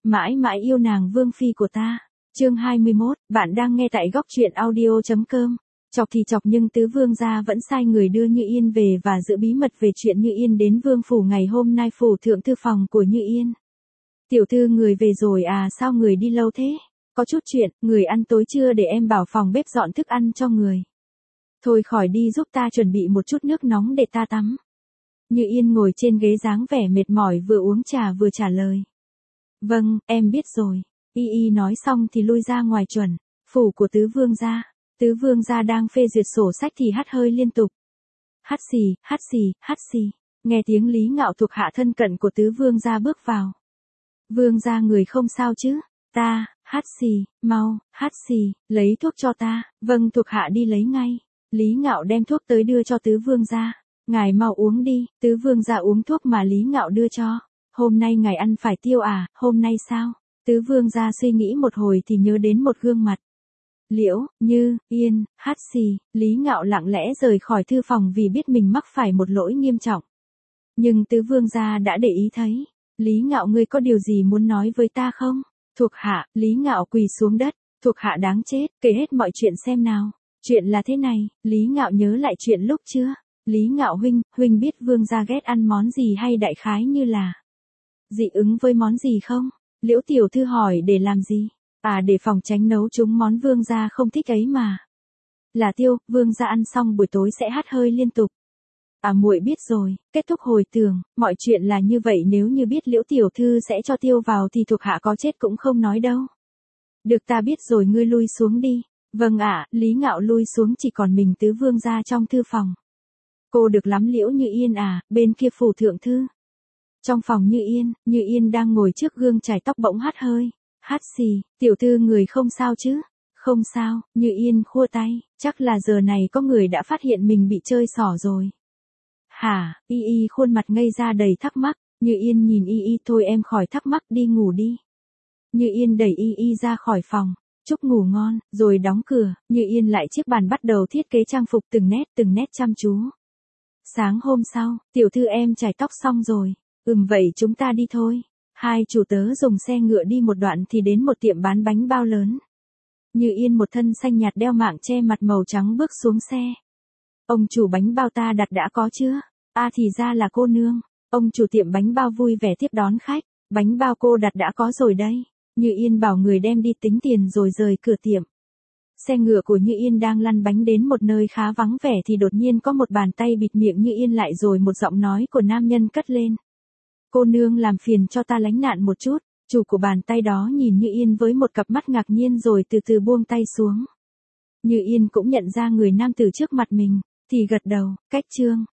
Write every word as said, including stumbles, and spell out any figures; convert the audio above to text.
Mãi mãi yêu nàng vương phi của ta. Chương hai mươi mốt, bạn đang nghe tại góc truyện audio chấm com. Chọc thì chọc nhưng tứ vương gia vẫn sai người đưa Như Yên về và giữ bí mật về chuyện Như Yên đến vương phủ ngày hôm nay. Phủ thượng thư phòng của Như Yên. Tiểu thư người về rồi à, sao người đi lâu thế? Có chút chuyện, người ăn tối chưa để em bảo phòng bếp dọn thức ăn cho người. Thôi khỏi đi giúp ta chuẩn bị một chút nước nóng để ta tắm. Như Yên ngồi trên ghế dáng vẻ mệt mỏi vừa uống trà vừa trả lời. Vâng, em biết rồi. Y Y nói xong thì lui ra ngoài chuẩn. Phủ của tứ vương gia. Tứ vương gia đang phê duyệt sổ sách thì hắt hơi liên tục. Hắt xì, hắt xì, hắt xì. Nghe tiếng Lý Ngạo thuộc hạ thân cận của tứ vương gia bước vào. Vương gia người không sao chứ? Ta, hắt xì, mau, hắt xì, lấy thuốc cho ta. Vâng, thuộc hạ đi lấy ngay. Lý Ngạo đem thuốc tới đưa cho tứ vương gia. Ngài mau uống đi. Tứ vương gia uống thuốc mà Lý Ngạo đưa cho. Hôm nay ngài ăn phải tiêu à, hôm nay sao? Tứ vương gia suy nghĩ một hồi thì nhớ đến một gương mặt. Liễu, Như, Yên, hát xì, Lý Ngạo lặng lẽ rời khỏi thư phòng vì biết mình mắc phải một lỗi nghiêm trọng. Nhưng tứ vương gia đã để ý thấy. Lý Ngạo, ngươi có điều gì muốn nói với ta không? Thuộc hạ, Lý Ngạo quỳ xuống đất. Thuộc hạ đáng chết, kể hết mọi chuyện xem nào. Chuyện là thế này, Lý Ngạo nhớ lại chuyện lúc chưa? Lý Ngạo huynh, huynh biết vương gia ghét ăn món gì hay đại khái như là dị ứng với món gì không? Liễu tiểu thư hỏi để làm gì? À, để phòng tránh nấu chúng món vương gia không thích ấy mà. Là tiêu, vương gia ăn xong buổi tối sẽ hắt hơi liên tục. À, muội biết rồi. Kết thúc hồi tưởng, mọi chuyện là như vậy, nếu như biết Liễu tiểu thư sẽ cho tiêu vào thì thuộc hạ có chết cũng không nói đâu. Được, ta biết rồi, ngươi lui xuống đi. Vâng ạ. Lý Ngạo lui xuống, chỉ còn mình tứ vương gia trong thư phòng. Cô được lắm Liễu Như Yên à, bên kia phủ thượng thư. Trong phòng Như Yên, Như Yên đang ngồi trước gương chải tóc bỗng hắt hơi. Hắt xì, tiểu thư người không sao chứ? Không sao. Như Yên khua tay, chắc là giờ này có người đã phát hiện mình bị chơi xỏ rồi. Hả? Y Y khuôn mặt ngây ra đầy thắc mắc. Như Yên nhìn Y Y, thôi em khỏi thắc mắc, đi ngủ đi. Như Yên đẩy Y Y ra khỏi phòng. Chúc ngủ ngon, rồi đóng cửa. Như Yên lại chiếc bàn bắt đầu thiết kế trang phục từng nét từng nét chăm chú. Sáng hôm sau, tiểu thư em chải tóc xong rồi. Ừm, vậy chúng ta đi thôi. Hai chủ tớ dùng xe ngựa đi một đoạn thì đến một tiệm bán bánh bao lớn. Như Yên một thân xanh nhạt đeo mạng che mặt màu trắng bước xuống xe. Ông chủ, bánh bao ta đặt đã có chưa? À, thì ra là cô nương. Ông chủ tiệm bánh bao vui vẻ tiếp đón khách. Bánh bao cô đặt đã có rồi đây. Như Yên bảo người đem đi tính tiền rồi rời cửa tiệm. Xe ngựa của Như Yên đang lăn bánh đến một nơi khá vắng vẻ thì đột nhiên có một bàn tay bịt miệng Như Yên lại, rồi một giọng nói của nam nhân cất lên. Cô nương làm phiền cho ta lánh nạn một chút. Chủ của bàn tay đó nhìn Như Yên với một cặp mắt ngạc nhiên rồi từ từ buông tay xuống. Như Yên cũng nhận ra người nam tử trước mặt mình, thì gật đầu. Cách chương